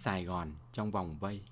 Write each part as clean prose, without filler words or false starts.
Sài Gòn trong vòng vây.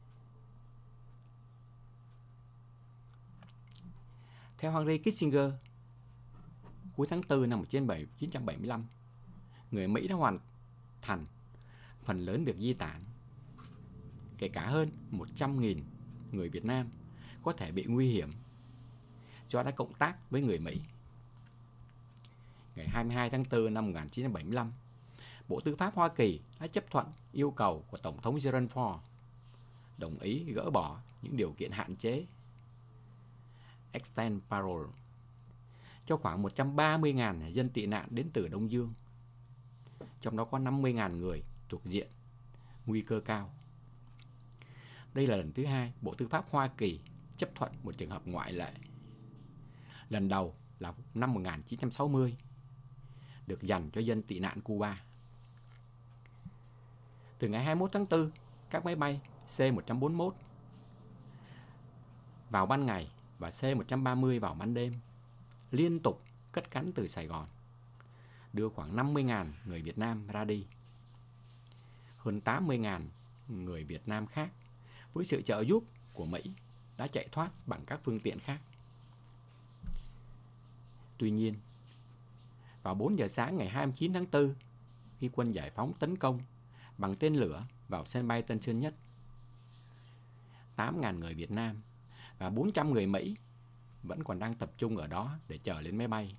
Theo Henry Kissinger, cuối tháng 4 năm 1975, người Mỹ đã hoàn thành phần lớn việc di tản, kể cả hơn 100.000 người Việt Nam có thể bị nguy hiểm do đã cộng tác với người Mỹ. Ngày 22 tháng 4 năm 1975, Bộ Tư pháp Hoa Kỳ đã chấp thuận yêu cầu của Tổng thống Gerald Ford, đồng ý gỡ bỏ những điều kiện hạn chế Extend Parole cho khoảng 130.000 dân tị nạn đến từ Đông Dương, trong đó có 50.000 người thuộc diện nguy cơ cao. Đây là lần thứ hai Bộ Tư pháp Hoa Kỳ chấp thuận một trường hợp ngoại lệ. Lần đầu là năm 1960, được dành cho dân tị nạn Cuba. Từ ngày 21 tháng 4, các máy bay C-141 vào ban ngày và C-130 vào ban đêm liên tục cất cánh từ Sài Gòn, đưa khoảng 50.000 người Việt Nam ra đi. Hơn 80.000 người Việt Nam khác với sự trợ giúp của Mỹ đã chạy thoát bằng các phương tiện khác. Tuy nhiên, vào 4 giờ sáng ngày 29 tháng 4, khi quân giải phóng tấn công bằng tên lửa vào sân bay Tân Sơn Nhất, 8.000 người Việt Nam và 400 người Mỹ vẫn còn đang tập trung ở đó để chờ lên máy bay.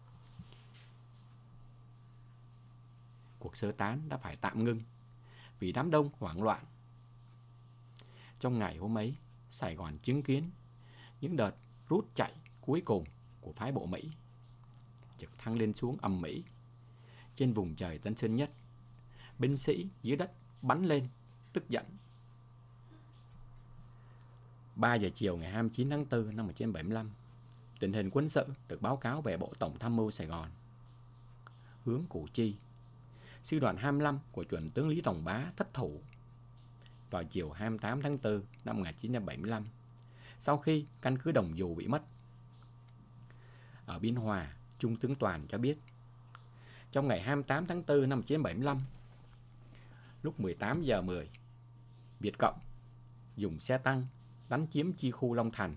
Cuộc sơ tán đã phải tạm ngưng vì đám đông hoảng loạn. Trong ngày hôm ấy, Sài Gòn chứng kiến những đợt rút chạy cuối cùng của phái bộ Mỹ, trực thăng lên xuống ầm ĩ trên vùng trời Tân Sơn Nhất. Binh sĩ dưới đất bắn lên tức giận. 3 giờ chiều ngày 29 tháng 4 năm 1975, tình hình quân sự được báo cáo về Bộ Tổng tham mưu Sài Gòn. Hướng Củ Chi, sư đoàn 25 của chuẩn tướng Lý Tòng Bá thất thủ. Vào chiều 28 tháng 4 năm 1975, sau khi căn cứ Đồng Dù bị mất. Ở Biên Hòa, Trung tướng Toàn cho biết, trong ngày 28 tháng 4 năm 1975, lúc 18 giờ 10, Việt Cộng dùng xe tăng đánh chiếm chi khu Long Thành.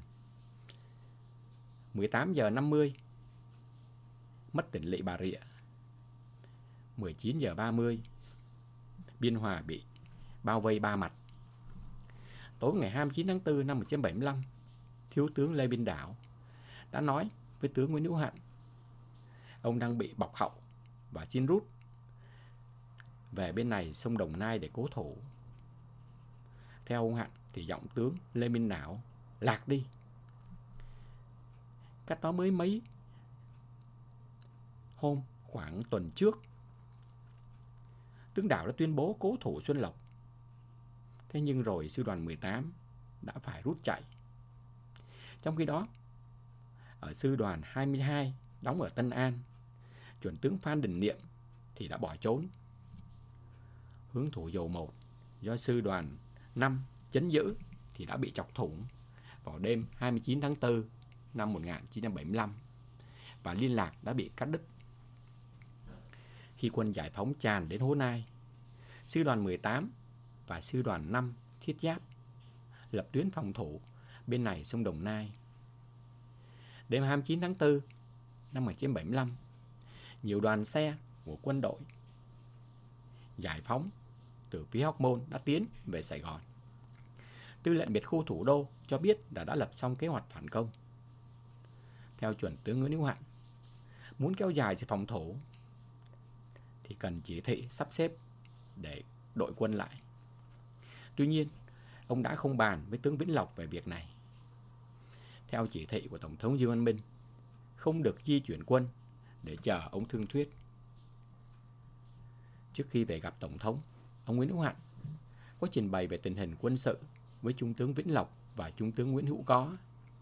18 giờ 50, mất tỉnh lỵ Bà Rịa. 19 giờ 30, Biên Hòa bị bao vây ba mặt. Tối ngày 29 tháng 4 năm 1975, Thiếu tướng Lê Biên Đảo đã nói với tướng Nguyễn Hữu Hạnh ông đang bị bọc hậu và xin rút về bên này sông Đồng Nai để cố thủ. Theo ông Hạnh thì giọng tướng Lê Biên Đảo lạc đi. Cách đó mới mấy hôm, khoảng tuần trước, tướng Đảo đã tuyên bố cố thủ Xuân Lộc. Thế nhưng rồi sư đoàn 18 đã phải rút chạy. Trong khi đó, ở sư đoàn 22 đóng ở Tân An, chuẩn tướng Phan Đình Niệm thì đã bỏ trốn. Hướng Thủ Dầu Một do sư đoàn 5 trấn giữ thì đã bị chọc thủng vào đêm 29 tháng 4 năm 1975 và liên lạc đã bị cắt đứt. Khi quân giải phóng tràn đến Hố Nai, sư đoàn 18 và sư đoàn 5 thiết giáp lập tuyến phòng thủ bên này sông Đồng Nai. Đêm 29 tháng 4 năm 1975, nhiều đoàn xe của quân đội giải phóng từ phía Hóc Môn đã tiến về Sài Gòn. Tư lệnh biệt khu thủ đô cho biết đã lập xong kế hoạch phản công. Theo chuẩn tướng Nguyễn Hữu Hạnh, muốn kéo dài sự phòng thủ thì cần chỉ thị sắp xếp để đội quân lại. Tuy nhiên, ông đã không bàn với tướng Vĩnh Lộc về việc này. Theo chỉ thị của Tổng thống Dương Văn Minh, không được di chuyển quân để chờ ông thương thuyết. Trước khi về gặp Tổng thống, ông Nguyễn Hữu Hạnh có trình bày về tình hình quân sự với Trung tướng Vĩnh Lộc và Trung tướng Nguyễn Hữu Có.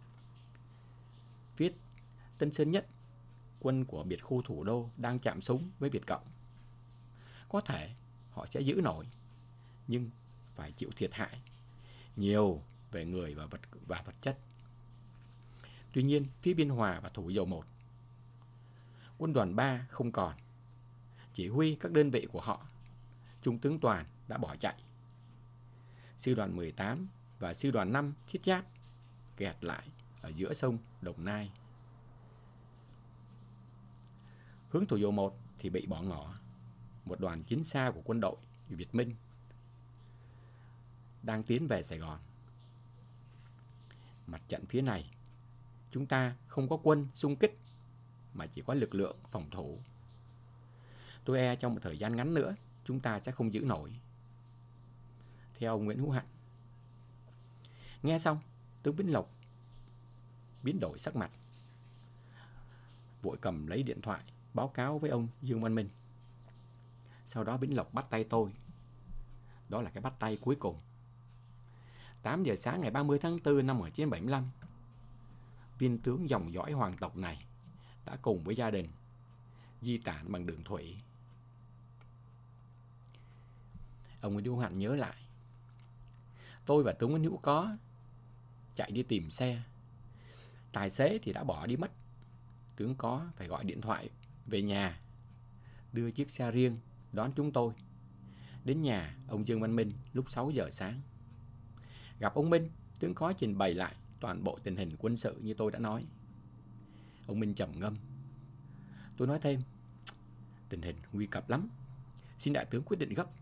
Viết Tân Sơn Nhất, quân của biệt khu thủ đô đang chạm súng với Việt Cộng. Có thể họ sẽ giữ nổi, nhưng phải chịu thiệt hại nhiều về người và vật chất. Tuy nhiên, phía Biên Hòa và Thủ Dầu Một, quân đoàn 3 không còn. Chỉ huy các đơn vị của họ, Trung tướng Toàn đã bỏ chạy. sư đoàn 18 và sư đoàn 5 thiết giáp kẹt lại ở giữa sông Đồng Nai. Hướng Thủ Dầu Một thì bị bỏ ngỏ. Một đoàn chiến xa của quân đội Việt Minh đang tiến về Sài Gòn. Mặt trận phía này, chúng ta không có quân xung kích mà chỉ có lực lượng phòng thủ. Tôi e trong một thời gian ngắn nữa chúng ta sẽ không giữ nổi. Theo ông Nguyễn Hữu Hạnh. Nghe xong, tướng Vĩnh Lộc biến đổi sắc mặt, vội cầm lấy điện thoại báo cáo với ông Dương Văn Minh. Sau đó Vĩnh Lộc bắt tay tôi. Đó là cái bắt tay cuối cùng. 8 giờ sáng ngày 30 tháng 4 năm 1975, viên tướng dòng dõi hoàng tộc này đã cùng với gia đình di tản bằng đường thủy. Ông Nguyễn Hữu Hạnh nhớ lại. Tôi và tướng Nguyễn Hữu Có chạy đi tìm xe. Tài xế thì đã bỏ đi mất. Tướng Có phải gọi điện thoại về nhà, đưa chiếc xe riêng đón chúng tôi. Đến nhà ông Dương Văn Minh lúc 6 giờ sáng. Gặp ông Minh, tướng Có trình bày lại toàn bộ tình hình quân sự như tôi đã nói. Ông Minh trầm ngâm. Tôi nói thêm, tình hình nguy cấp lắm, xin đại tướng quyết định gấp.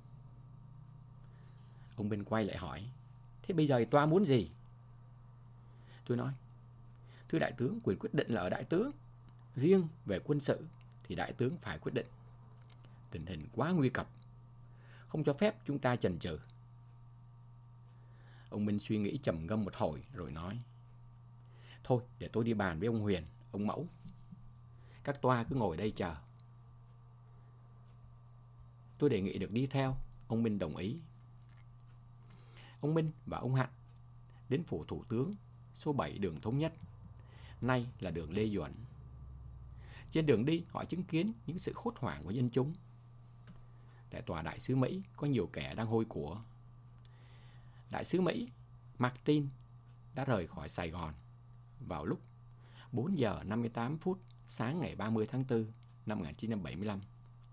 Ông Minh quay lại hỏi, thế bây giờ toa muốn gì? Tôi nói, thưa đại tướng, quyền quyết định là ở đại tướng. Riêng về quân sự thì đại tướng phải quyết định. Tình hình quá nguy cấp, không cho phép chúng ta chần chừ. Ông Minh suy nghĩ trầm ngâm một hồi rồi nói, thôi để tôi đi bàn với ông Huyền, ông Mẫu. Các toa cứ ngồi đây chờ. Tôi đề nghị được đi theo. Ông Minh đồng ý. Ông Minh và ông Hạnh đến phủ thủ tướng số 7 đường Thống Nhất, nay là đường Lê Duẩn. Trên đường đi họ chứng kiến những sự hốt hoảng của dân chúng. Tại tòa đại sứ Mỹ có nhiều kẻ đang hôi của. Đại sứ Mỹ Martin đã rời khỏi Sài Gòn vào lúc 4 giờ 58 phút sáng ngày 30 tháng 4 năm 1975.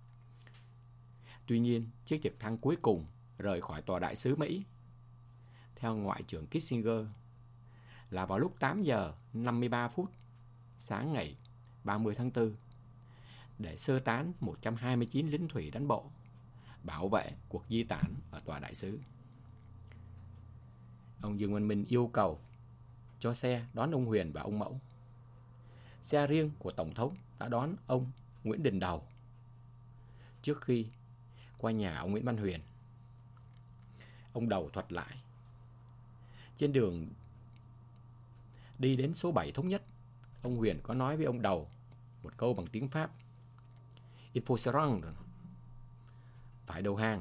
Tuy nhiên, chiếc trực thăng cuối cùng rời khỏi tòa đại sứ Mỹ, theo Ngoại trưởng Kissinger, là vào lúc 8 giờ 53 phút sáng ngày 30 tháng 4 để sơ tán 129 lính thủy đánh bộ, bảo vệ cuộc di tản ở tòa đại sứ. Ông Dương Văn Minh yêu cầu cho xe đón ông Huyền và ông Mẫu. Xe riêng của Tổng thống đã đón ông Nguyễn Đình Đầu trước khi qua nhà ông Nguyễn Văn Huyền. Ông Đầu thuật lại. Trên đường đi đến số 7 Thống Nhất, ông Huyền có nói với ông Đầu một câu bằng tiếng Pháp. Il faut se rendre. Phải đầu hàng.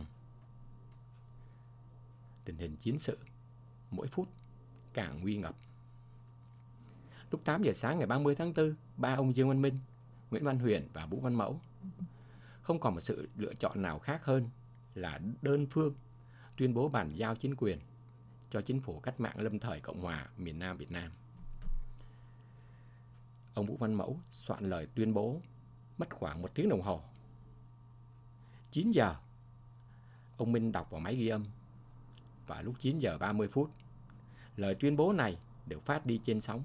Tình hình chiến sự mỗi phút càng nguy ngập. Lúc 8 giờ sáng ngày 30 tháng 4, ba ông Dương Văn Minh, Nguyễn Văn Huyền và Vũ Văn Mẫu không còn một sự lựa chọn nào khác hơn là đơn phương tuyên bố bàn giao chính quyền cho chính phủ cách mạng lâm thời Cộng hòa miền Nam Việt Nam. Ông Vũ Văn Mẫu soạn lời tuyên bố mất khoảng 1 tiếng đồng hồ. 9 giờ, ông Minh đọc vào máy ghi âm. Và lúc 9 giờ 30 phút, lời tuyên bố này được phát đi trên sóng.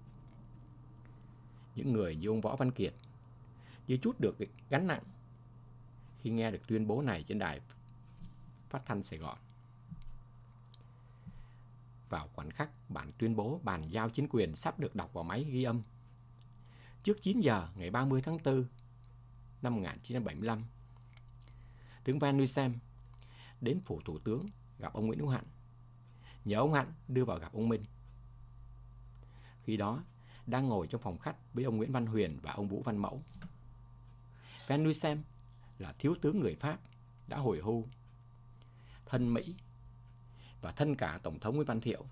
Những người như ông Võ Văn Kiệt như chút được gánh nặng khi nghe được tuyên bố này trên đài phát thanh Sài Gòn. Vào khoảnh khắc bản tuyên bố bàn giao chính quyền sắp được đọc vào máy ghi âm, trước 9 giờ ngày 30 tháng 4 năm 1975, tướng Van Nuysem đến phủ thủ tướng gặp ông Nguyễn Hữu Hạnh, nhờ ông Hạnh đưa vào gặp ông Minh. Khi đó, đang ngồi trong phòng khách với ông Nguyễn Văn Huyền và ông Vũ Văn Mẫu. Van Nuysem là thiếu tướng người Pháp đã hồi hưu, thân Mỹ và thân cả Tổng thống Nguyễn Văn Thiệu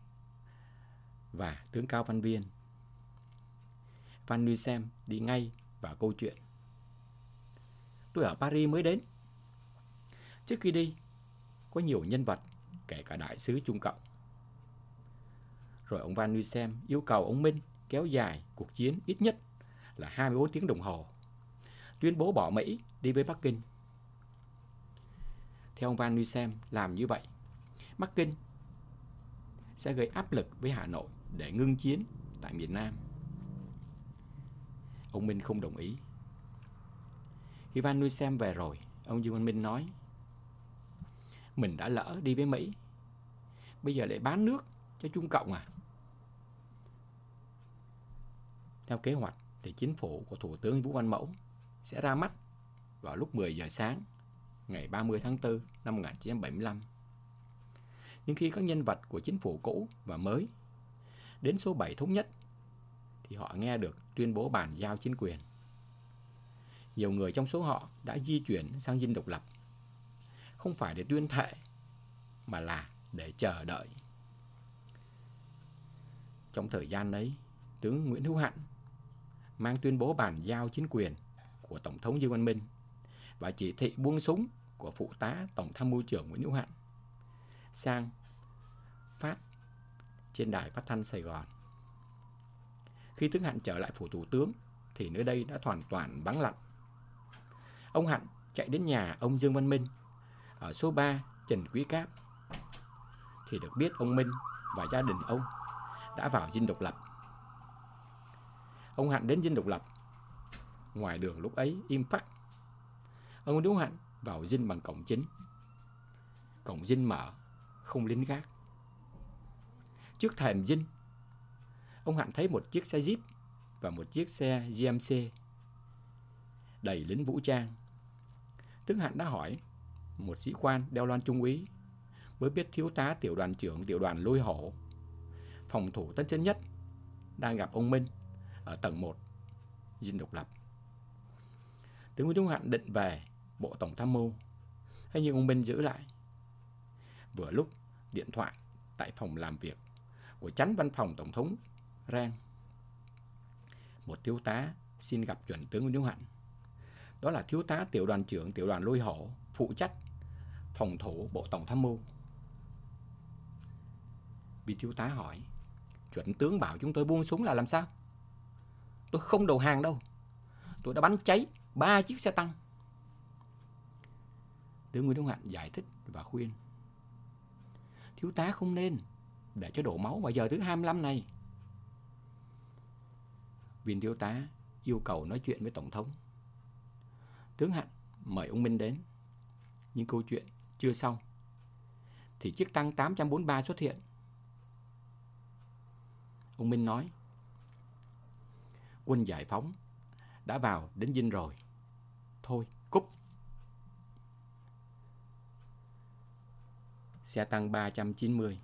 và tướng Cao Văn Viên. Van Nuysem đi ngay vào câu chuyện. Tôi ở Paris mới đến. Trước khi đi, có nhiều nhân vật, kể cả đại sứ Trung Cộng. Rồi ông Van Nuysem yêu cầu ông Minh kéo dài cuộc chiến ít nhất là 24 tiếng đồng hồ, tuyên bố bỏ Mỹ đi với Bắc Kinh. Theo ông Van Nuysem, làm như vậy, Bắc Kinh sẽ gây áp lực với Hà Nội để ngưng chiến tại miền Nam. Ông Minh không đồng ý. Khi Van Nuy Xem về rồi, ông Dương Văn Minh nói: mình đã lỡ đi với Mỹ, bây giờ lại bán nước cho Trung Cộng à? Theo kế hoạch thì chính phủ của Thủ tướng Vũ Văn Mẫu sẽ ra mắt vào lúc 10 giờ sáng ngày 30 tháng 4 năm 1975. Nhưng khi các nhân vật của chính phủ cũ và mới đến số 7 thống nhất thì họ nghe được tuyên bố bàn giao chính quyền. Nhiều người trong số họ đã di chuyển sang dinh độc lập, không phải để tuyên thệ mà là để chờ đợi. Trong thời gian ấy, tướng Nguyễn Hữu Hạn mang tuyên bố bàn giao chính quyền của Tổng thống Dương Văn Minh và chỉ thị buông súng của Phụ tá Tổng tham mưu trưởng Nguyễn Hữu Hạn sang phát trên đài phát thanh Sài Gòn. Khi tướng Hạn trở lại phủ thủ tướng thì nơi đây đã hoàn toàn vắng lặng. Ông Hạn chạy đến nhà ông Dương Văn Minh ở số 3 Trần Quý Cáp thì được biết ông Minh và gia đình ông đã vào dinh độc lập. Ông Hạn đến dinh độc lập, ngoài đường lúc ấy im phắc. Ông Nguyễn Hữu Hạn vào dinh bằng cổng chính. Cổng dinh mở, không lính gác. Trước thềm dinh, ông Hạn thấy một chiếc xe Jeep và một chiếc xe GMC đầy lính vũ trang. Tướng Hạn đã hỏi một sĩ quan đeo loan trung úy, mới biết thiếu tá tiểu đoàn trưởng tiểu đoàn Lôi Hổ, phòng thủ Tân Sơn Nhất, đang gặp ông Minh ở tầng 1 dinh độc lập. Tướng Nguyễn Hữu Hạn định về bộ tổng tham mưu, thế nhưng ông Minh giữ lại. Vừa lúc điện thoại tại phòng làm việc của chánh văn phòng tổng thống rang. Một thiếu tá xin gặp chuẩn tướng Nguyễn Hữu Hạn. Đó là thiếu tá tiểu đoàn trưởng tiểu đoàn Lôi Hổ, phụ trách phòng thủ bộ tổng tham mưu. Vị thiếu tá hỏi: chuẩn tướng bảo chúng tôi buông súng là làm sao? Tôi không đầu hàng đâu. Tôi đã bắn cháy 3 chiếc xe tăng. Tướng Nguyễn Hữu Hạn giải thích và khuyên: thiếu tá không nên để cho đổ máu vào giờ thứ 25 này. Viên thiếu tá yêu cầu nói chuyện với tổng thống. Tướng Hạn mời ông Minh đến. Nhưng câu chuyện chưa xong thì chiếc tăng 843 xuất hiện. Ông Minh nói: quân giải phóng đã vào đến dinh rồi, thôi cúp. Xe tăng 390.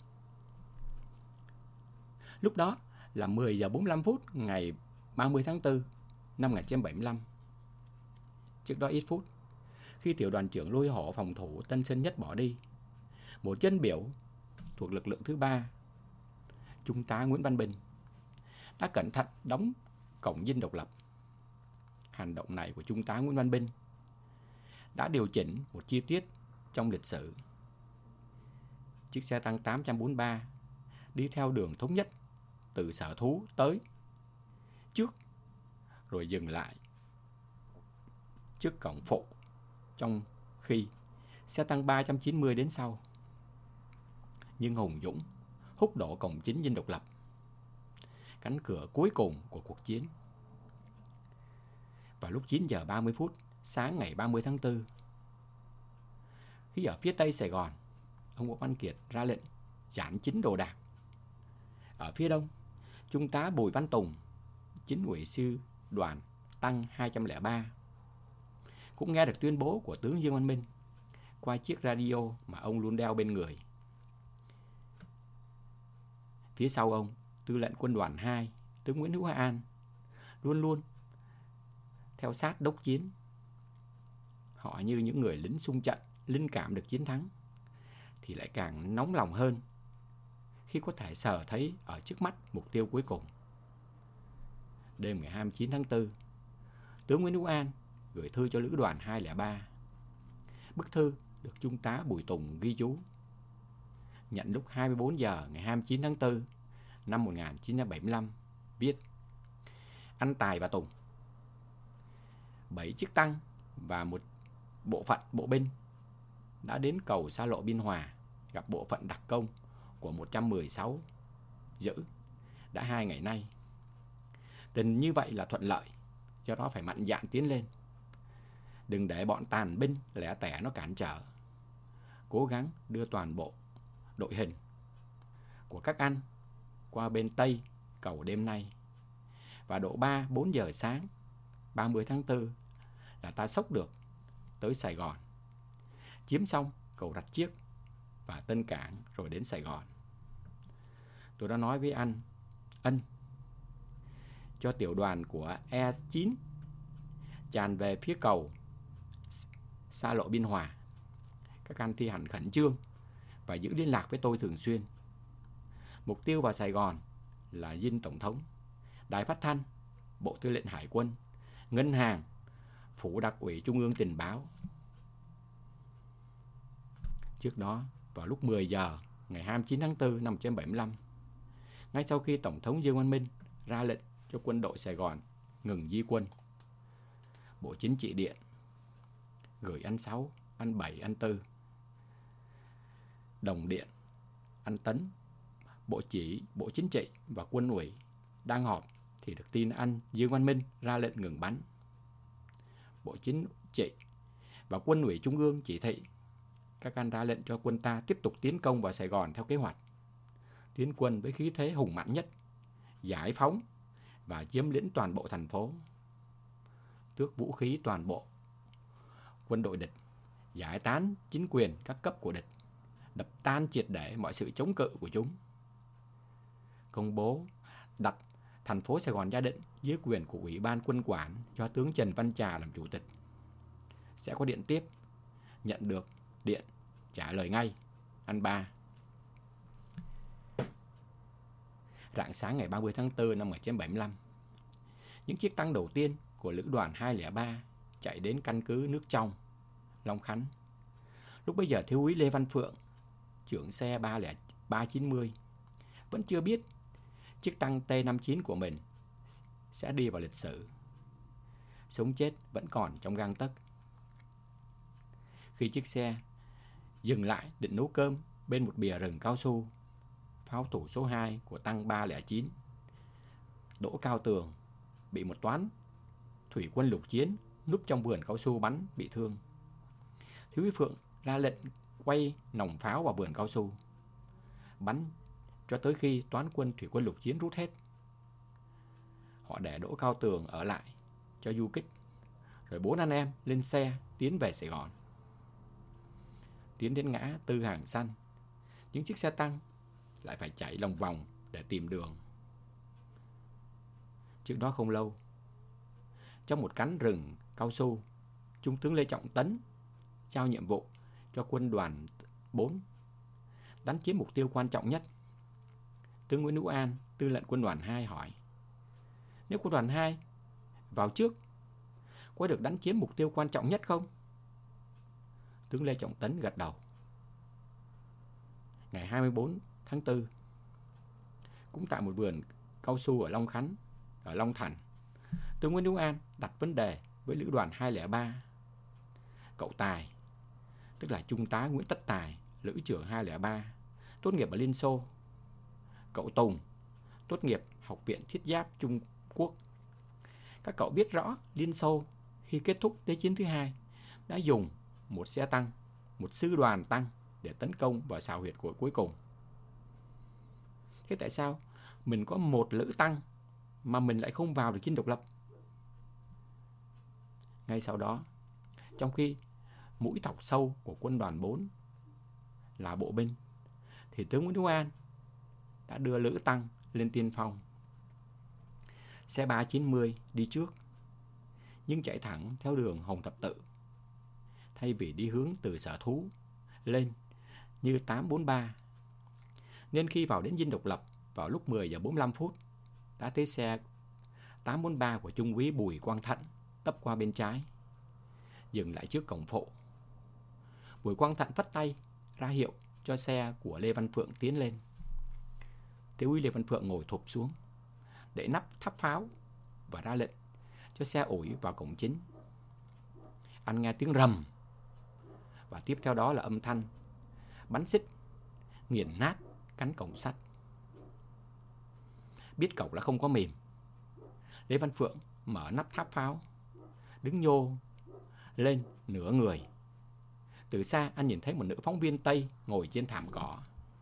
Lúc đó là 10 giờ 45 phút ngày 30 tháng 4 năm 1975. Trước đó ít phút, khi tiểu đoàn trưởng Lôi Hổ phòng thủ Tân Sơn Nhất bỏ đi, một chân biểu thuộc lực lượng thứ 3, Trung tá Nguyễn Văn Bình, đã cẩn thận đóng cổng dinh độc lập. Hành động này của Trung tá Nguyễn Văn Bình đã điều chỉnh một chi tiết trong lịch sử. Chiếc xe tăng 843 đi theo đường thống nhất từ Sở Thú tới trước, rồi dừng lại trước cổng phụ, trong khi xe tăng 390 đến sau. Nhưng hùng dũng húc đổ cổng chính dinh độc lập, cánh cửa cuối cùng của cuộc chiến. Vào lúc 9 giờ 30 phút sáng ngày 30 tháng 4, khi ở phía tây Sài Gòn, ông Võ Văn Kiệt ra lệnh giản chính đồ đạc. Ở phía đông, Trung tá Bùi Văn Tùng, chính ủy sư đoàn tăng 203, cũng nghe được tuyên bố của tướng Dương Văn Minh qua chiếc radio mà ông luôn đeo bên người. Phía sau ông, tư lệnh quân đoàn 2, tướng Nguyễn Hữu An, luôn luôn theo sát đốc chiến. Họ như những người lính xung trận, linh cảm được chiến thắng, thì lại càng nóng lòng hơn khi có thể sờ thấy ở trước mắt mục tiêu cuối cùng. Đêm ngày 29 tháng 4, tướng Nguyễn Hữu An gửi thư cho lữ đoàn 203. Bức thư được Trung tá Bùi Tùng ghi chú. Nhận lúc 24 giờ ngày 29 tháng 4 năm 1975, viết: anh Tài và Tùng, 7 chiếc tăng và một bộ phận bộ binh đã đến cầu xa lộ Biên Hòa gặp bộ phận đặc công của 116 giữ đã 2 ngày nay. Tình như vậy là thuận lợi, do đó phải mạnh dạn tiến lên. Đừng để bọn tàn binh lẻ tẻ nó cản trở. Cố gắng đưa toàn bộ đội hình của các anh qua bên Tây cầu đêm nay. Và độ 3-4 giờ sáng 30 tháng 4 là ta xốc được tới Sài Gòn, chiếm xong cầu Rạch Chiếc và Tân Cảng rồi đến Sài Gòn. Tôi đã nói với anh Ân cho tiểu đoàn của E9 tràn về phía cầu xa lộ Biên Hòa. Các anh thi hành khẩn trương và giữ liên lạc với tôi thường xuyên. Mục tiêu vào Sài Gòn là Dinh Tổng thống, Đài Phát thanh, Bộ Tư lệnh Hải quân, Ngân hàng, Phủ Đặc ủy Trung ương Tình báo. Trước đó, vào lúc 10 giờ ngày 29 tháng 4 năm 1975, ngay sau khi Tổng thống Dương Văn Minh ra lệnh cho quân đội Sài Gòn ngừng di quân, Bộ Chính trị điện gửi anh 6, anh 7, anh 4, đồng điện, anh Tấn, Bộ Chính trị và Quân ủy đang họp thì được tin anh Dương Văn Minh ra lệnh ngừng bắn. Bộ Chính trị và Quân ủy Trung ương chỉ thị các anh ra lệnh cho quân ta tiếp tục tiến công vào Sài Gòn theo kế hoạch, tiến quân với khí thế hùng mạnh nhất, giải phóng và chiếm lĩnh toàn bộ thành phố, tước vũ khí toàn bộ quân đội địch, giải tán chính quyền các cấp của địch, đập tan triệt để mọi sự chống cự của chúng. Công bố đặt thành phố Sài Gòn Gia Định dưới quyền của Ủy ban Quân quản do tướng Trần Văn Trà làm chủ tịch. Sẽ có điện tiếp, nhận được điện trả lời ngay, anh ba. Rạng sáng ngày 30 tháng 4 năm 1975, những chiếc tăng đầu tiên của Lữ đoàn 203 chạy đến căn cứ Nước Trong, Long Khánh. Lúc bấy giờ thiếu úy Lê Văn Phượng, trưởng xe 390, vẫn chưa biết chiếc tăng T-59 của mình sẽ đi vào lịch sử. Sống chết vẫn còn trong gang tấc. Khi chiếc xe dừng lại định nấu cơm bên một bìa rừng cao su, pháo thủ số 2 của tăng 309, Đỗ Cao Tường, bị một toán thủy quân lục chiến núp trong vườn cao su bắn bị thương. Thiếu úy Phượng ra lệnh quay nòng pháo vào vườn cao su, bắn cho tới khi toán quân thủy quân lục chiến rút hết. Họ để Đỗ Cao Tường ở lại cho du kích, rồi 4 anh em lên xe tiến về Sài Gòn. Tiến đến ngã Tư Hàng Xanh, những chiếc xe tăng lại phải chạy lòng vòng để tìm đường. Trước đó không lâu, trong một cánh rừng cao su, Trung tướng Lê Trọng Tấn giao nhiệm vụ cho quân đoàn 4 đánh chiếm mục tiêu quan trọng nhất. Tướng Nguyễn Hữu An, tư lệnh quân đoàn 2 hỏi: nếu quân đoàn 2 vào trước, có được đánh chiếm mục tiêu quan trọng nhất không? Tướng Lê Trọng Tấn gật đầu. Ngày 24 tháng 4, cũng tại một vườn cao su ở Long Khánh, ở Long Thành, tướng Nguyễn Hữu An đặt vấn đề với Lữ đoàn 203. Cậu Tài, tức là Trung tá Nguyễn Tất Tài, Lữ trưởng 203, tốt nghiệp ở Liên Xô. Cậu Tùng, tốt nghiệp Học viện Thiết giáp Trung Quốc. Các cậu biết rõ Liên Xô khi kết thúc Thế chiến thứ hai đã dùng một xe tăng, một sư đoàn tăng để tấn công vào xào huyệt của cuối cùng. Thế tại sao mình có một lữ tăng mà mình lại không vào được Dinh Độc Lập? Ngay sau đó, trong khi mũi thọc sâu của quân đoàn 4 là bộ binh, thì tướng Nguyễn Hữu An đã đưa lữ tăng lên tiên phong. Xe 390 đi trước, nhưng chạy thẳng theo đường Hồng Thập Tự, thay vì đi hướng từ Sở Thú lên như 843. Nên khi vào đến Dinh Độc Lập vào lúc 10 giờ 45 phút, đã thấy xe 843 của Trung úy Bùi Quang Thận tấp qua bên trái, dừng lại trước cổng phụ. Bùi Quang Thận phất tay ra hiệu cho xe của Lê Văn Phượng tiến lên. Thiếu úy Lê Văn Phượng ngồi thụp xuống, để nắp thắp pháo và ra lệnh cho xe ủi vào cổng chính. Anh nghe tiếng rầm, và tiếp theo đó là âm thanh bắn xích nghiền nát cánh cổng sắt. Biết cổng là không có mìn, Lê Văn Phượng mở nắp tháp pháo, đứng nhô lên nửa người. Từ xa anh nhìn thấy một nữ phóng viên Tây ngồi trên thảm cỏ.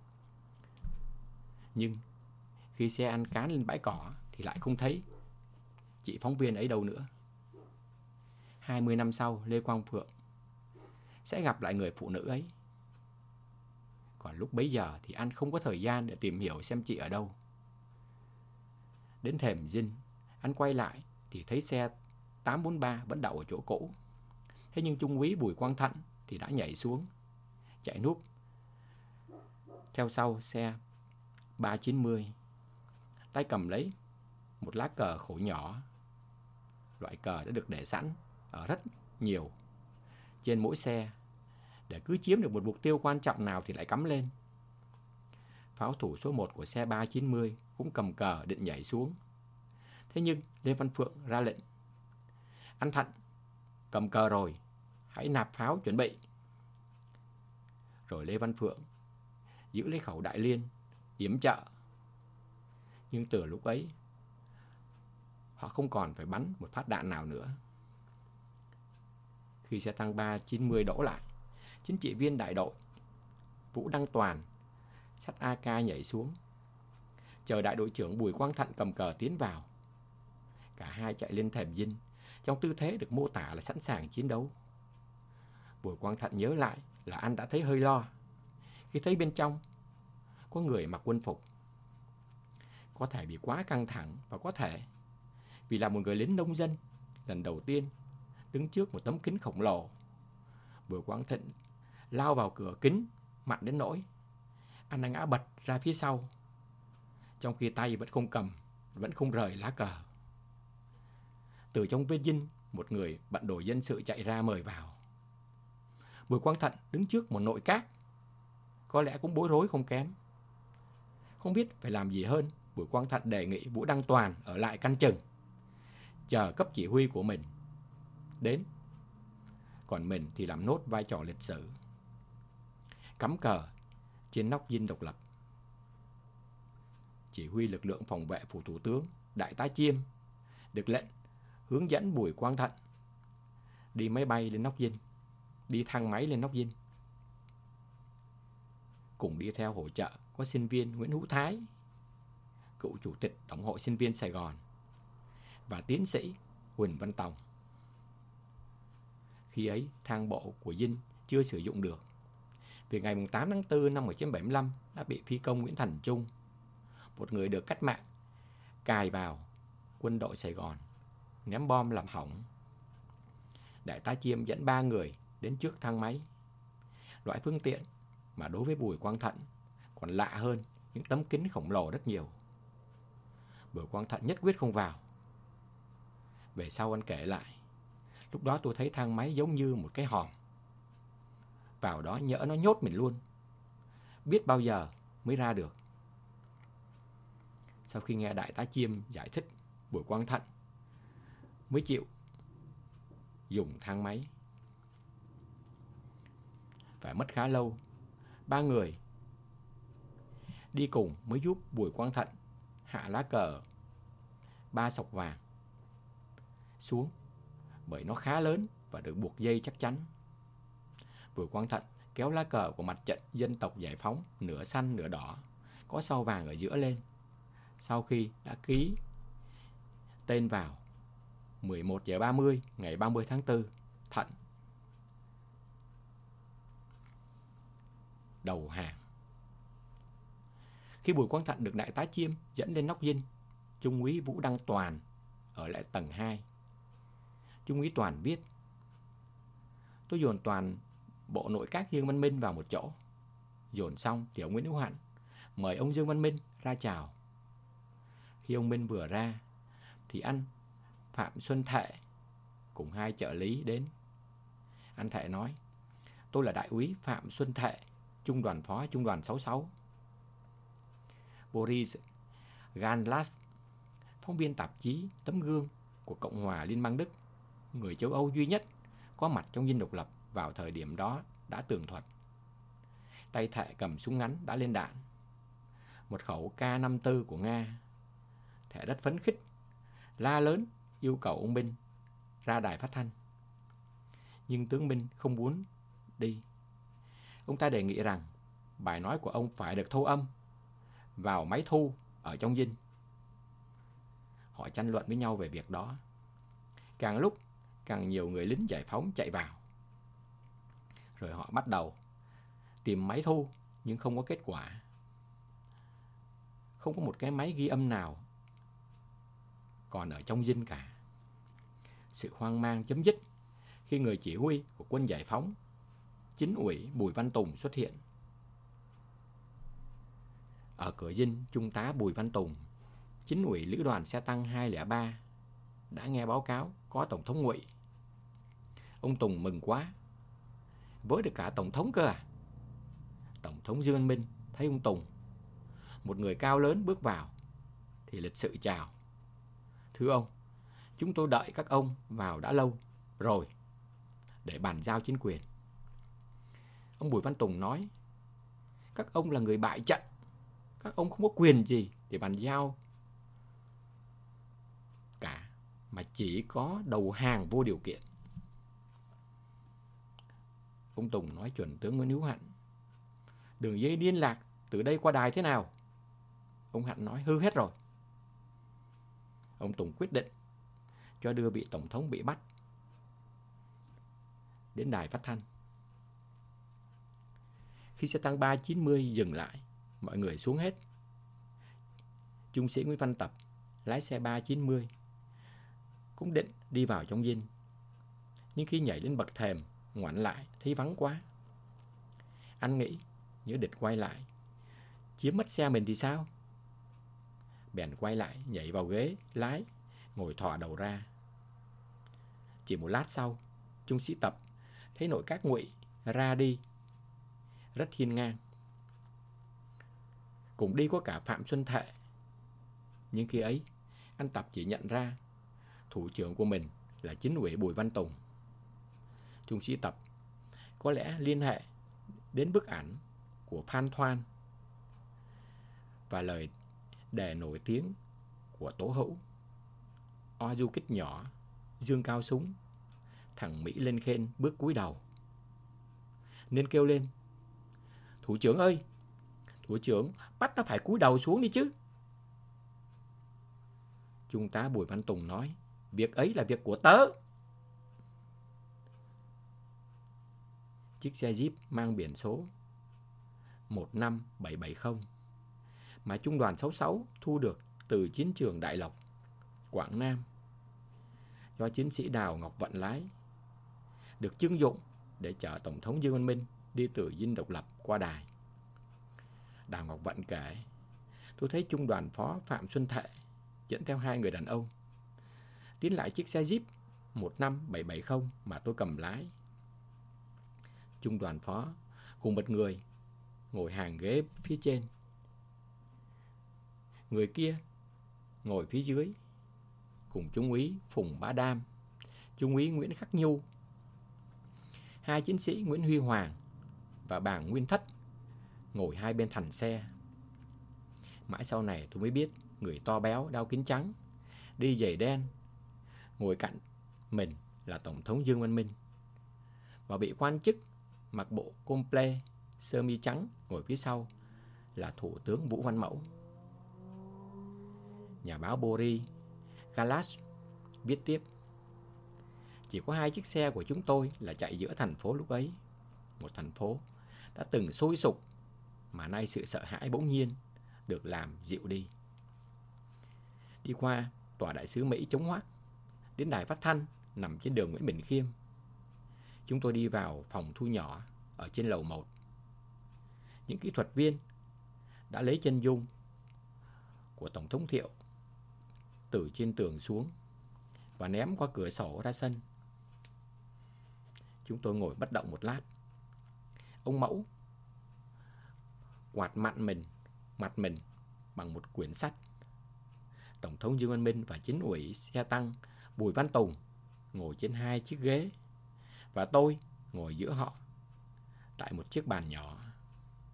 Nhưng khi xe anh cán lên bãi cỏ thì lại không thấy chị phóng viên ấy đâu nữa. 20 năm sau, Lê Quang Phượng sẽ gặp lại người phụ nữ ấy. Còn lúc bấy giờ thì anh không có thời gian để tìm hiểu xem chị ở đâu. Đến thềm dinh, anh quay lại thì thấy xe 843 vẫn đậu ở chỗ cũ. Thế nhưng trung úy Bùi Quang Thận thì đã nhảy xuống, chạy núp theo sau xe 390, tay cầm lấy một lá cờ khổ nhỏ. Loại cờ đã được để sẵn ở rất nhiều trên mỗi xe, để cứ chiếm được một mục tiêu quan trọng nào thì lại cắm lên. Pháo thủ số 1 của xe 390 cũng cầm cờ định nhảy xuống. Thế nhưng Lê Văn Phượng ra lệnh: anh Thận, cầm cờ rồi, hãy nạp pháo chuẩn bị. Rồi Lê Văn Phượng giữ lấy khẩu đại liên, yểm trợ. Nhưng từ lúc ấy, họ không còn phải bắn một phát đạn nào nữa. Khi xe tăng 390 đổ lại, chính trị viên đại đội Vũ Đăng Toàn xách AK nhảy xuống, chờ đại đội trưởng Bùi Quang Thận cầm cờ tiến vào. Cả hai chạy lên thềm dinh trong tư thế được mô tả là sẵn sàng chiến đấu. Bùi Quang Thận nhớ lại là anh đã thấy hơi lo khi thấy bên trong có người mặc quân phục. Có thể vì quá căng thẳng, và có thể vì là một người lính nông dân lần đầu tiên đứng trước một tấm kính khổng lồ. Bùi Quang Thận lao vào cửa kính mạnh đến nỗi anh đã ngã bật ra phía sau, trong khi tay vẫn không cầm, vẫn không rời lá cờ. Từ trong viên dinh, một người bận đồ dân sự chạy ra mời vào. Bùi Quang Thận đứng trước một nội các, có lẽ cũng bối rối không kém. Không biết phải làm gì hơn, Bùi Quang Thận đề nghị Vũ Đăng Toàn ở lại canh chừng, chờ cấp chỉ huy của mình đến. Còn mình thì làm nốt vai trò lịch sử, cắm cờ trên nóc dinh độc lập. Chỉ huy lực lượng phòng vệ phủ thủ tướng Đại tá Chiêm được lệnh hướng dẫn Bùi Quang Thận đi máy bay lên nóc dinh, đi thang máy lên nóc dinh. Cùng đi theo hỗ trợ có sinh viên Nguyễn Hữu Thái, cựu chủ tịch Tổng hội Sinh viên Sài Gòn, và tiến sĩ Huỳnh Văn Tòng. Khi ấy, thang bộ của dinh chưa sử dụng được, vì ngày 8 tháng 4 năm 1975 đã bị phi công Nguyễn Thành Trung, một người được cách mạng cài vào quân đội Sài Gòn, ném bom làm hỏng. Đại tá Chiêm dẫn 3 người đến trước thang máy, loại phương tiện mà đối với Bùi Quang Thận còn lạ hơn những tấm kính khổng lồ rất nhiều. Bùi Quang Thận nhất quyết không vào. Về sau anh kể lại, lúc đó tôi thấy thang máy giống như một cái hòm, vào đó nhỡ nó nhốt mình luôn, biết bao giờ mới ra được. Sau khi nghe đại tá Chiêm giải thích, Bùi Quang Thận mới chịu dùng thang máy. Phải mất khá lâu, 3 người đi cùng mới giúp Bùi Quang Thận hạ lá cờ 3 sọc vàng xuống, bởi nó khá lớn và được buộc dây chắc chắn. Bùi Quang Thận kéo lá cờ của mặt trận dân tộc giải phóng nửa xanh nửa đỏ, có sao vàng ở giữa lên. Sau khi đã ký tên vào 11 giờ 30 ngày 30 tháng 4, Thận đầu hàng. Khi Bùi Quang Thận được đại tá Chiêm dẫn lên nóc dinh, Trung úy Vũ Đăng Toàn ở lại tầng 2. Trung úy Toàn viết: tôi dồn toàn bộ nội các Dương Văn Minh vào một chỗ. Dồn xong thì ông Nguyễn Hữu Hạnh mời ông Dương Văn Minh ra chào. Khi ông Minh vừa ra thì anh Phạm Xuân Thệ cùng 2 trợ lý đến. Anh Thệ nói: tôi là đại úy Phạm Xuân Thệ, trung đoàn phó trung đoàn 66. Boris Ganlas, phóng viên tạp chí Tấm Gương của Cộng hòa Liên bang Đức, người châu Âu duy nhất có mặt trong dinh độc lập vào thời điểm đó, đã tường thuật: tay thệ cầm súng ngắn đã lên đạn. Một khẩu K54 của Nga. Thệ rất phấn khích, la lớn yêu cầu ông Minh ra đài phát thanh. Nhưng tướng Minh không muốn đi. Ông ta đề nghị rằng bài nói của ông phải được thu âm vào máy thu ở trong dinh. Họ tranh luận với nhau về việc đó. Càng lúc càng nhiều người lính giải phóng chạy vào. Rồi họ bắt đầu tìm máy thu nhưng không có kết quả. Không có một cái máy ghi âm nào còn ở trong dinh cả. Sự hoang mang chấm dứt khi người chỉ huy của quân giải phóng, chính ủy Bùi Văn Tùng xuất hiện. Ở cửa dinh, Trung tá Bùi Văn Tùng, chính ủy lữ đoàn xe tăng 203, đã nghe báo cáo có Tổng thống Ngụy. Ông Tùng mừng quá. Với được cả Tổng thống cơ à? Tổng thống Dương Văn Minh thấy ông Tùng, một người cao lớn bước vào, thì lịch sự chào. Thưa ông, chúng tôi đợi các ông vào đã lâu rồi để bàn giao chính quyền. Ông Bùi Văn Tùng nói, các ông là người bại trận, các ông không có quyền gì để bàn giao cả, mà chỉ có đầu hàng vô điều kiện. Ông Tùng nói chuẩn tướng Nguyễn Hữu Hạnh, đường dây liên lạc từ đây qua đài thế nào? Ông Hạnh nói hư hết rồi. Ông Tùng quyết định cho đưa vị Tổng thống bị bắt đến đài phát thanh. Khi xe tăng 390 dừng lại, mọi người xuống hết. Trung sĩ Nguyễn Văn Tập, lái xe 390, cũng định đi vào trong dinh. Nhưng khi nhảy lên bậc thềm, ngoảnh lại thấy vắng quá. Anh nghĩ nhớ địch quay lại, chiếm mất xe mình thì sao? Bèn quay lại, nhảy vào ghế lái, ngồi thò đầu ra. Chỉ một lát sau, Trung sĩ Tập thấy nội các Ngụy ra đi rất hiên ngang. Cùng đi có cả Phạm Xuân Thệ. Nhưng khi ấy, anh Tập chỉ nhận ra thủ trưởng của mình là chính ủy Bùi Văn Tùng. Trung sĩ Tập có lẽ liên hệ đến bức ảnh của Phan Thoan và lời đề nổi tiếng của Tố Hữu: O du kích nhỏ, dương cao súng, thằng Mỹ lên khen bước cúi đầu. Nên kêu lên, thủ trưởng ơi, thủ trưởng bắt nó phải cúi đầu xuống đi chứ. Trung tá Bùi Văn Tùng nói, việc ấy là việc của tớ. Chiếc xe Jeep mang biển số 15770 mà Trung đoàn 66 thu được từ chiến trường Đại Lộc, Quảng Nam, do chiến sĩ Đào Ngọc Vận lái, được trưng dụng để chở Tổng thống Dương Văn Minh đi từ Dinh Độc Lập qua đài. Đào Ngọc Vận kể, tôi thấy Trung đoàn phó Phạm Xuân Thệ dẫn theo 2 người đàn ông tiến lại chiếc xe Jeep 15770 mà tôi cầm lái. Trung đoàn phó cùng một người ngồi hàng ghế phía trên, người kia ngồi phía dưới, cùng Trung úy Phùng Bá Đam, Trung úy Nguyễn Khắc Nhu, 2 chiến sĩ Nguyễn Huy Hoàng và Bàng Nguyên Thất ngồi hai bên thành xe. Mãi sau này tôi mới biết người to béo đeo kính trắng, đi giày đen, ngồi cạnh mình là Tổng thống Dương Văn Minh, và vị quan chức mặc bộ comple sơ mi trắng ngồi phía sau là Thủ tướng Vũ Văn Mẫu. Nhà báo Boris Galas viết tiếp, chỉ có 2 chiếc xe của chúng tôi là chạy giữa thành phố lúc ấy, một thành phố đã từng sôi sục mà nay sự sợ hãi bỗng nhiên được làm dịu đi. Đi qua tòa đại sứ Mỹ chống Hoác, đến đài phát thanh nằm trên đường Nguyễn Bỉnh Khiêm. Chúng tôi đi vào phòng thu nhỏ ở trên lầu 1. Những kỹ thuật viên đã lấy chân dung của Tổng thống Thiệu từ trên tường xuống và ném qua cửa sổ ra sân. Chúng tôi ngồi bất động một lát. Ông Mẫu quạt mặt mình bằng một quyển sách. Tổng thống Dương Văn Minh và chính ủy xe tăng Bùi Văn Tùng ngồi trên 2 chiếc ghế và tôi ngồi giữa họ tại một chiếc bàn nhỏ.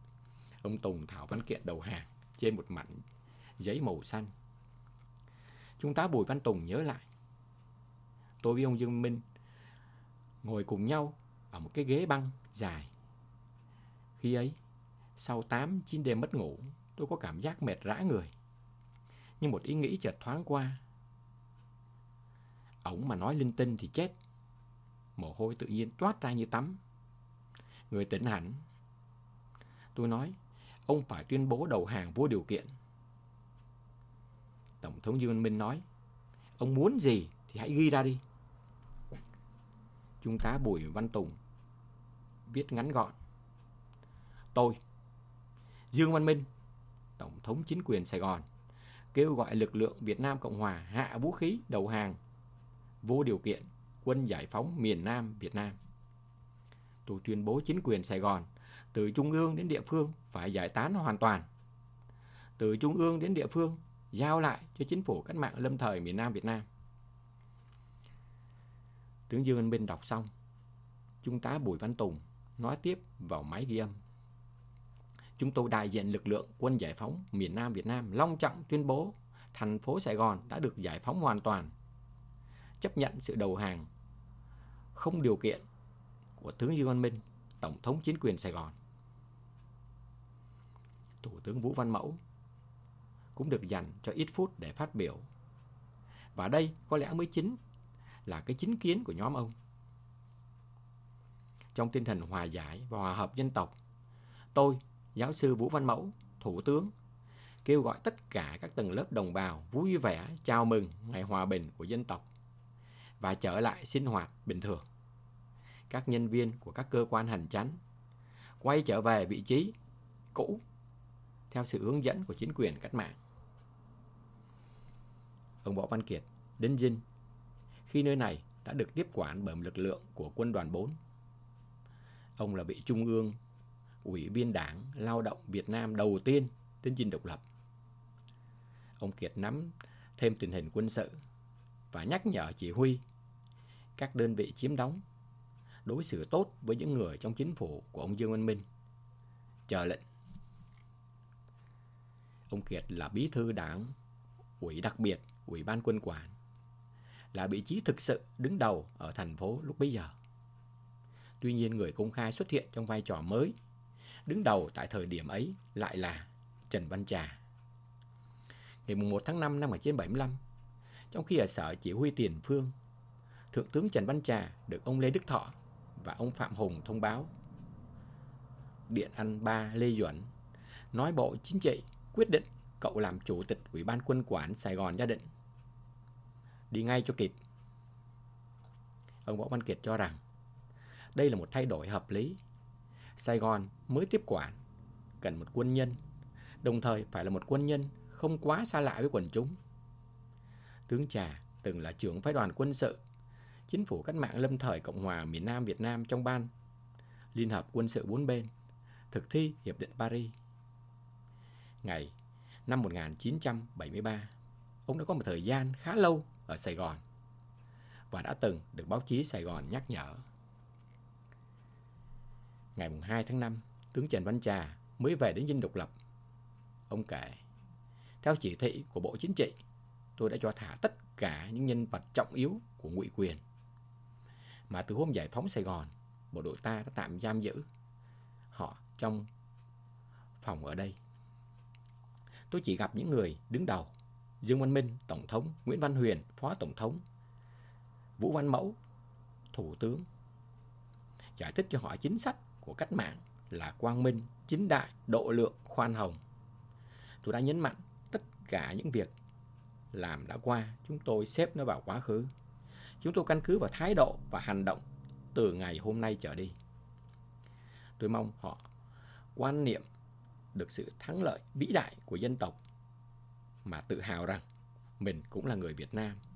Ông Tùng thảo văn kiện đầu hàng trên một mảnh giấy màu xanh. Trung tá Bùi Văn Tùng nhớ lại, tôi với ông Dương Minh ngồi cùng nhau ở một cái ghế băng dài. Khi ấy, sau 8-9 đêm mất ngủ, tôi có cảm giác mệt rã người. Nhưng một ý nghĩ chợt thoáng qua. Ổng mà nói linh tinh thì chết. Mồ hôi tự nhiên toát ra như tắm. Người tỉnh hẳn. Tôi nói, ông phải tuyên bố đầu hàng vô điều kiện. Tổng thống Dương Văn Minh nói, ông muốn gì thì hãy ghi ra đi. Trung tá Bùi Văn Tùng viết ngắn gọn. Tôi, Dương Văn Minh, Tổng thống chính quyền Sài Gòn, kêu gọi lực lượng Việt Nam Cộng Hòa hạ vũ khí đầu hàng vô điều kiện quân giải phóng miền Nam Việt Nam. Tôi tuyên bố chính quyền Sài Gòn từ trung ương đến địa phương phải giải tán hoàn toàn. Từ trung ương đến địa phương giao lại cho chính phủ cách mạng lâm thời miền Nam Việt Nam. Tướng Dương Văn Minh đọc xong, Trung tá Bùi Văn Tùng nói tiếp vào máy ghi âm. Chúng tôi đại diện lực lượng quân giải phóng miền Nam Việt Nam long trọng tuyên bố thành phố Sài Gòn đã được giải phóng hoàn toàn, chấp nhận sự đầu hàng không điều kiện của tướng Dương Văn Minh, Tổng thống chính quyền Sài Gòn. Thủ tướng Vũ Văn Mẫu cũng được dành cho ít phút để phát biểu. Và đây có lẽ mới chính là cái chính kiến của nhóm ông. Trong tinh thần hòa giải và hòa hợp dân tộc, tôi, giáo sư Vũ Văn Mẫu, Thủ tướng, kêu gọi tất cả các tầng lớp đồng bào vui vẻ chào mừng ngày hòa bình của dân tộc và trở lại sinh hoạt bình thường. Các nhân viên của các cơ quan hành chánh quay trở về vị trí cũ theo sự hướng dẫn của chính quyền cách mạng. Ông Võ Văn Kiệt đến Dinh khi nơi này đã được tiếp quản bởi một lực lượng của quân đoàn 4. Ông là vị Trung ương Ủy viên Đảng Lao động Việt Nam đầu tiên đến Dinh độc lập. Ông Kiệt nắm thêm tình hình quân sự và nhắc nhở chỉ huy các đơn vị chiếm đóng đối xử tốt với những người trong chính phủ của ông Dương Văn Minh. Chờ lệnh. Ông Kiệt là bí thư Đảng ủy đặc biệt Ủy ban Quân quản, là vị trí thực sự đứng đầu ở thành phố lúc bấy giờ. Tuy nhiên, người công khai xuất hiện trong vai trò mới đứng đầu tại thời điểm ấy lại là Trần Văn Trà. Ngày 1 tháng 5 năm 1975, trong khi ở Sở Chỉ huy Tiền phương, Thượng tướng Trần Văn Trà được ông Lê Đức Thọ và ông Phạm Hùng thông báo. Điện ăn ba Lê Duẩn nói Bộ Chính trị quyết định cậu làm chủ tịch Ủy ban Quân quản Sài Gòn Gia Định. Đi ngay cho kịp. Ông Võ Văn Kiệt cho rằng đây là một thay đổi hợp lý. Sài Gòn mới tiếp quản, cần một quân nhân, đồng thời phải là một quân nhân không quá xa lạ với quần chúng. Tướng Trà từng là trưởng phái đoàn quân sự Chính phủ Cách mạng Lâm thời Cộng hòa miền Nam Việt Nam trong ban Liên hợp quân sự bốn bên thực thi Hiệp định Paris. Ngày năm 1973, ông đã có một thời gian khá lâu ở Sài Gòn và đã từng được báo chí Sài Gòn nhắc nhở. Ngày 2 tháng 5, tướng Trần Văn Trà mới về đến Dinh độc lập. Ông kể, theo chỉ thị của Bộ Chính trị, tôi đã cho thả tất cả những nhân vật trọng yếu của ngụy quyền mà từ hôm giải phóng Sài Gòn, bộ đội ta đã tạm giam giữ họ trong phòng ở đây. Tôi chỉ gặp những người đứng đầu: Dương Văn Minh, Tổng thống; Nguyễn Văn Huyền, Phó Tổng thống; Vũ Văn Mẫu, Thủ tướng. Giải thích cho họ chính sách của cách mạng là quang minh, chính đại, độ lượng, khoan hồng. Tôi đã nhấn mạnh tất cả những việc làm đã qua, chúng tôi xếp nó vào quá khứ. Chúng tôi căn cứ vào thái độ và hành động từ ngày hôm nay trở đi. Tôi mong họ quan niệm được sự thắng lợi vĩ đại của dân tộc mà tự hào rằng mình cũng là người Việt Nam.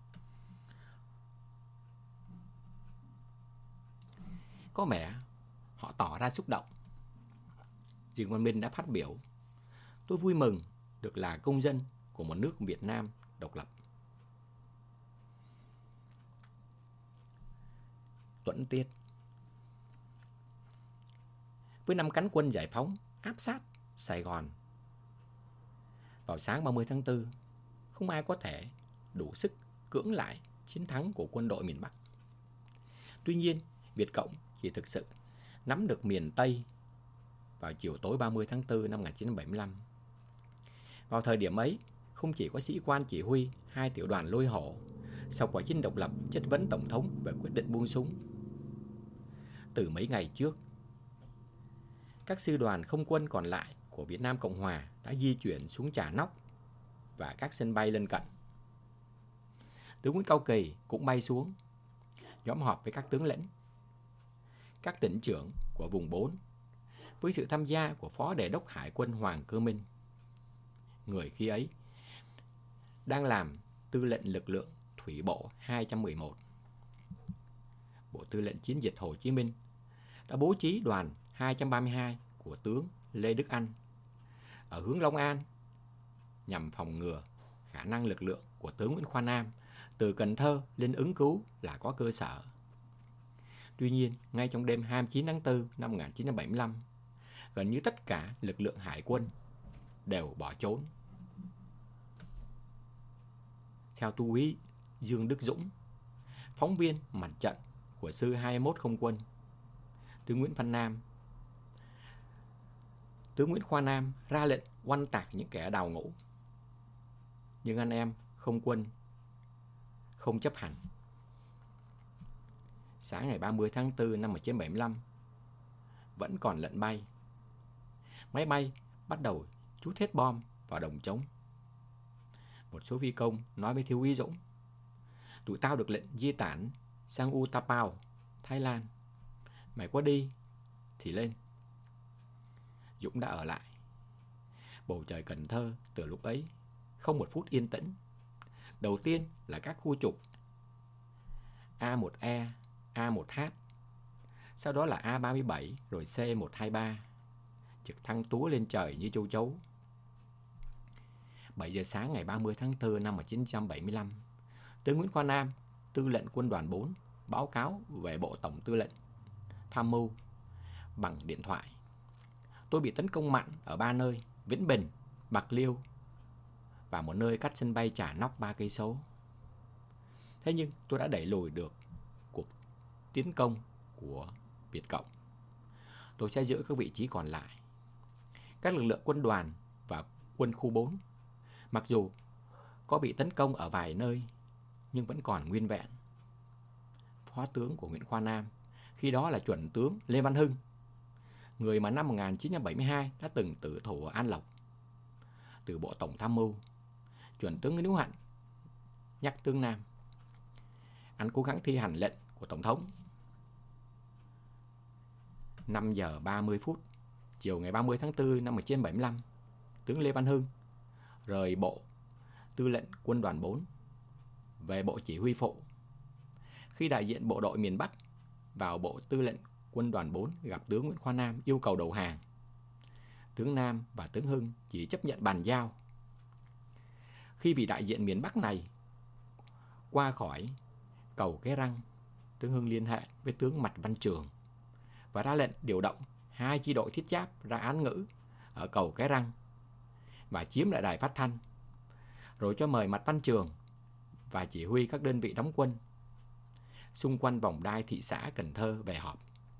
Có vẻ họ tỏ ra xúc động. Dương Văn Minh đã phát biểu: tôi vui mừng được là công dân của một nước Việt Nam độc lập. Tuẫn Tiết với 5 cánh quân giải phóng áp sát Sài Gòn. Vào sáng 30 tháng 4, không ai có thể đủ sức cưỡng lại chiến thắng của quân đội miền Bắc. Tuy nhiên, Việt Cộng chỉ thực sự nắm được miền Tây vào chiều tối 30 tháng 4 năm 1975. Vào thời điểm ấy, không chỉ có sĩ quan chỉ huy hai tiểu đoàn Lôi Hổ sau quả chinh độc lập chất vấn Tổng thống về quyết định buông súng. Từ mấy ngày trước, các sư đoàn không quân còn lại của Việt Nam Cộng Hòa đã di chuyển xuống Chà Nóc và các sân bay lân cận. Tướng Nguyễn Cao Kỳ cũng bay xuống, nhóm họp với các tướng lĩnh, các tỉnh trưởng của vùng 4 với sự tham gia của Phó Đề đốc Hải quân Hoàng Cơ Minh, người khi ấy đang làm tư lệnh lực lượng thủy bộ 211. Bộ Tư lệnh Chiến dịch Hồ Chí Minh đã bố trí đoàn 232 của tướng Lê Đức Anh ở hướng Long An nhằm phòng ngừa khả năng lực lượng của tướng Nguyễn Khoa Nam từ Cần Thơ lên ứng cứu là có cơ sở. Tuy nhiên, ngay trong đêm 29 tháng 4 năm 1975, gần như tất cả lực lượng hải quân đều bỏ trốn. Theo tu úy Dương Đức Dũng, phóng viên mặt trận của sư 21 không quân, tướng Nguyễn Khoa Nam ra lệnh oanh tạc những kẻ đào ngũ, nhưng anh em không quân không chấp hành. Sáng ngày 30 tháng 4 năm 1975, vẫn còn lệnh bay. Máy bay bắt đầu trút hết bom vào đồng trống. Một số phi công nói với thiếu úy Dũng, tụi tao được lệnh di tản sang Utapao, Thái Lan. Mày có đi thì lên. Dũng đã ở lại. Bầu trời Cần Thơ từ lúc ấy không một phút yên tĩnh. Đầu tiên là các khu trục A1E, A1H, sau đó là A37 rồi C123, trực thăng túa lên trời như châu chấu. 7 giờ sáng ngày 30 tháng 4 năm 1975, tướng Nguyễn Khoa Nam, tư lệnh quân đoàn 4, báo cáo về Bộ Tổng Tư lệnh Tham mưu bằng điện thoại. Tôi bị tấn công mạnh ở 3 nơi: Vĩnh Bình, Bạc Liêu và một nơi cách sân bay Chà Nóc 3 cây số. Thế nhưng tôi đã đẩy lùi được cuộc tiến công của Việt Cộng. Tôi sẽ giữ các vị trí còn lại. Các lực lượng quân đoàn và quân khu 4, mặc dù có bị tấn công ở vài nơi, nhưng vẫn còn nguyên vẹn. Phó tướng của Nguyễn Khoa Nam, khi đó là chuẩn tướng Lê Văn Hưng, người mà năm 1972 đã từng tử thủ ở An Lộc. Từ Bộ Tổng Tham mưu, chuẩn tướng Nguyễn Hữu Hạnh nhắc tướng Nam: anh cố gắng thi hành lệnh của Tổng thống. 5 giờ 30 phút, chiều ngày 30 tháng 4 năm 1975, tướng Lê Văn Hưng rời Bộ Tư lệnh Quân đoàn 4 về Bộ Chỉ huy Phụ. Khi đại diện bộ đội miền Bắc vào Bộ Tư lệnh Quân đoàn 4 gặp tướng Nguyễn Khoa Nam yêu cầu đầu hàng, tướng Nam và tướng Hưng chỉ chấp nhận bàn giao. Khi vị đại diện miền Bắc này qua khỏi cầu Cái Răng, tướng Hưng liên hệ với tướng Mạch Văn Trường và ra lệnh điều động 2 chi đội thiết giáp ra án ngữ ở cầu Cái Răng và chiếm lại đài phát thanh, rồi cho mời Mạch Văn Trường và chỉ huy các đơn vị đóng quân xung quanh vòng đai thị xã Cần Thơ về họp.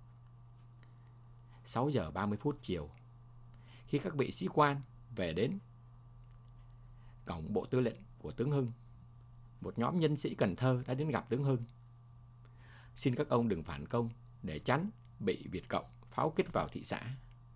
6 giờ 30 phút chiều, khi các vị sĩ quan về đến cổng Bộ Tư lệnh của tướng Hưng, một nhóm nhân sĩ Cần Thơ đã đến gặp tướng Hưng. Xin các ông đừng phản công để tránh bị Việt Cộng pháo kích vào thị xã.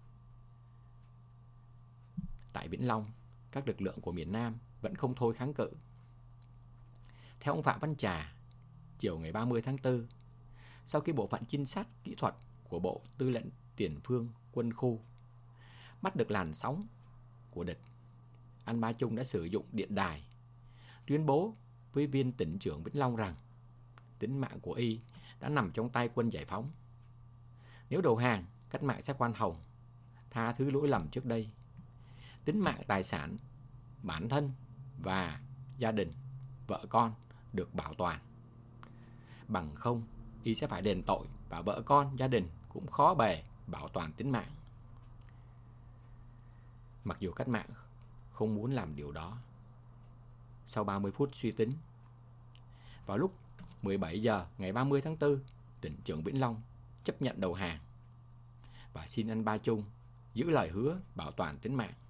Tại Vĩnh Long, các lực lượng của miền Nam vẫn không thôi kháng cự. Theo ông Phạm Văn Trà, chiều ngày 30 tháng 4, sau khi bộ phận trinh sát kỹ thuật của Bộ Tư lệnh Tiền phương Quân khu bắt được làn sóng của địch, anh Ba Trung đã sử dụng điện đài tuyên bố với viên tỉnh trưởng Vĩnh Long rằng tính mạng của y đã nằm trong tay quân giải phóng. Nếu đầu hàng, cách mạng sẽ khoan hồng, tha thứ lỗi lầm trước đây. Tính mạng, tài sản, bản thân và gia đình, vợ con được bảo toàn. Bằng không, y sẽ phải đền tội và vợ con, gia đình cũng khó bề bảo toàn tính mạng. Mặc dù cách mạng không muốn làm điều đó. Sau 30 phút suy tính, vào lúc 17 giờ ngày 30 tháng 4, tỉnh trưởng Vĩnh Long chấp nhận đầu hàng và xin anh Ba Trung giữ lời hứa bảo toàn tính mạng.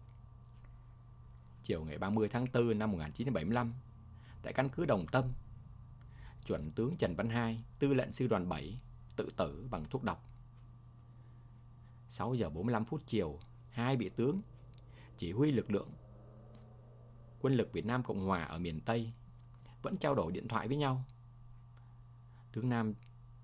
Chiều ngày 30 tháng 4 năm 1975, tại căn cứ Đồng Tâm, chuẩn tướng Trần Văn Hai, tư lệnh sư đoàn 7, tự tử bằng thuốc độc. 6 giờ 45 phút chiều, hai vị tướng chỉ huy lực lượng quân lực Việt Nam Cộng Hòa ở miền Tây vẫn trao đổi điện thoại với nhau. Tướng Nam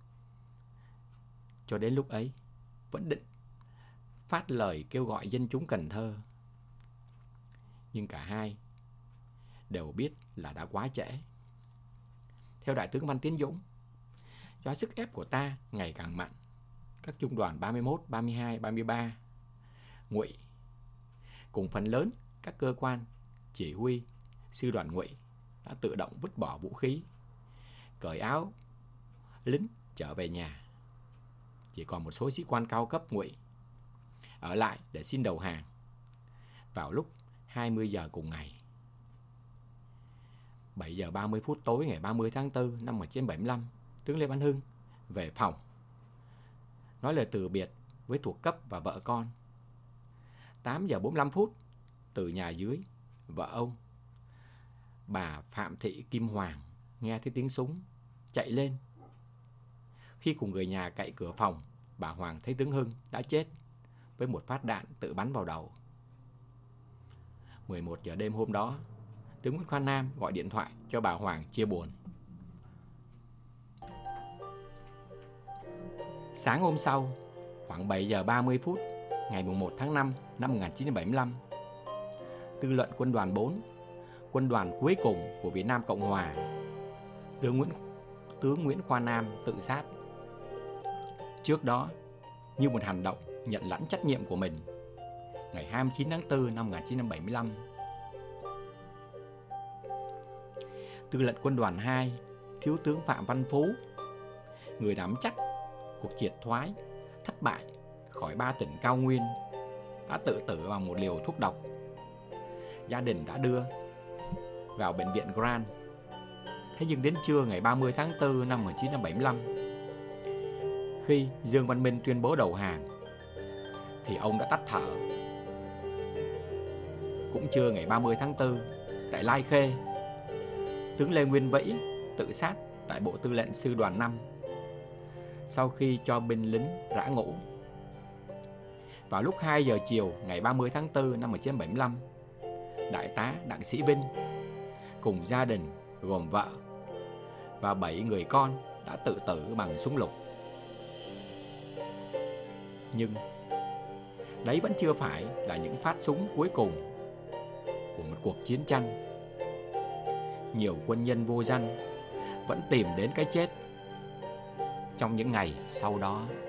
cho đến lúc ấy vẫn định phát lời kêu gọi dân chúng Cần Thơ, nhưng cả hai đều biết là đã quá trễ. Theo Đại tướng Văn Tiến Dũng, do sức ép của ta ngày càng mạnh, các trung đoàn 31, 32, 33, Ngụy cùng phần lớn các cơ quan chỉ huy sư đoàn Ngụy đã tự động vứt bỏ vũ khí, cởi áo lính trở về nhà. Chỉ còn một số sĩ quan cao cấp Ngụy ở lại để xin đầu hàng vào lúc 20 giờ cùng ngày. 7 giờ 30 phút tối ngày 30 tháng 4 năm 1975, tướng Lê Văn Hưng về phòng nói lời từ biệt với thuộc cấp và vợ con. 8 giờ 45 phút, từ nhà dưới, vợ ông, bà Phạm Thị Kim Hoàng, nghe thấy tiếng súng, chạy lên. Khi cùng người nhà cậy cửa phòng, bà Hoàng thấy tướng Hưng đã chết với một phát đạn tự bắn vào đầu. 11 giờ đêm hôm đó, tướng Nguyễn Khoa Nam gọi điện thoại cho bà Hoàng chia buồn. Sáng hôm sau, khoảng 7 giờ 30 phút, ngày 1 tháng 5 năm 1975, tư lệnh quân đoàn 4, quân đoàn cuối cùng của Việt Nam Cộng Hòa, tướng Nguyễn Khoa Nam tự sát. Trước đó, như một hành động nhận lãnh trách nhiệm của mình, ngày 29 tháng 4 năm 1975, tư lệnh quân đoàn 2, thiếu tướng Phạm Văn Phú, người nắm chắc cuộc triệt thoái thất bại khỏi 3 tỉnh cao nguyên, đã tự tử bằng một liều thuốc độc. Gia đình đã đưa vào bệnh viện Grand. Thế nhưng đến trưa ngày 30 tháng 4 năm 1975, khi Dương Văn Minh tuyên bố đầu hàng, thì ông đã tắt thở. Cũng trưa ngày 30 tháng 4, tại Lai Khê, tướng Lê Nguyên Vĩ tự sát tại Bộ Tư lệnh Sư đoàn 5 sau khi cho binh lính rã ngũ. Vào lúc 2 giờ chiều ngày 30 tháng 4 năm 1975, Đại tá Đặng Sĩ Vinh cùng gia đình gồm vợ và 7 người con đã tự tử bằng súng lục. Nhưng đấy vẫn chưa phải là những phát súng cuối cùng của một cuộc chiến tranh. Nhiều quân nhân vô danh vẫn tìm đến cái chết trong những ngày sau đó.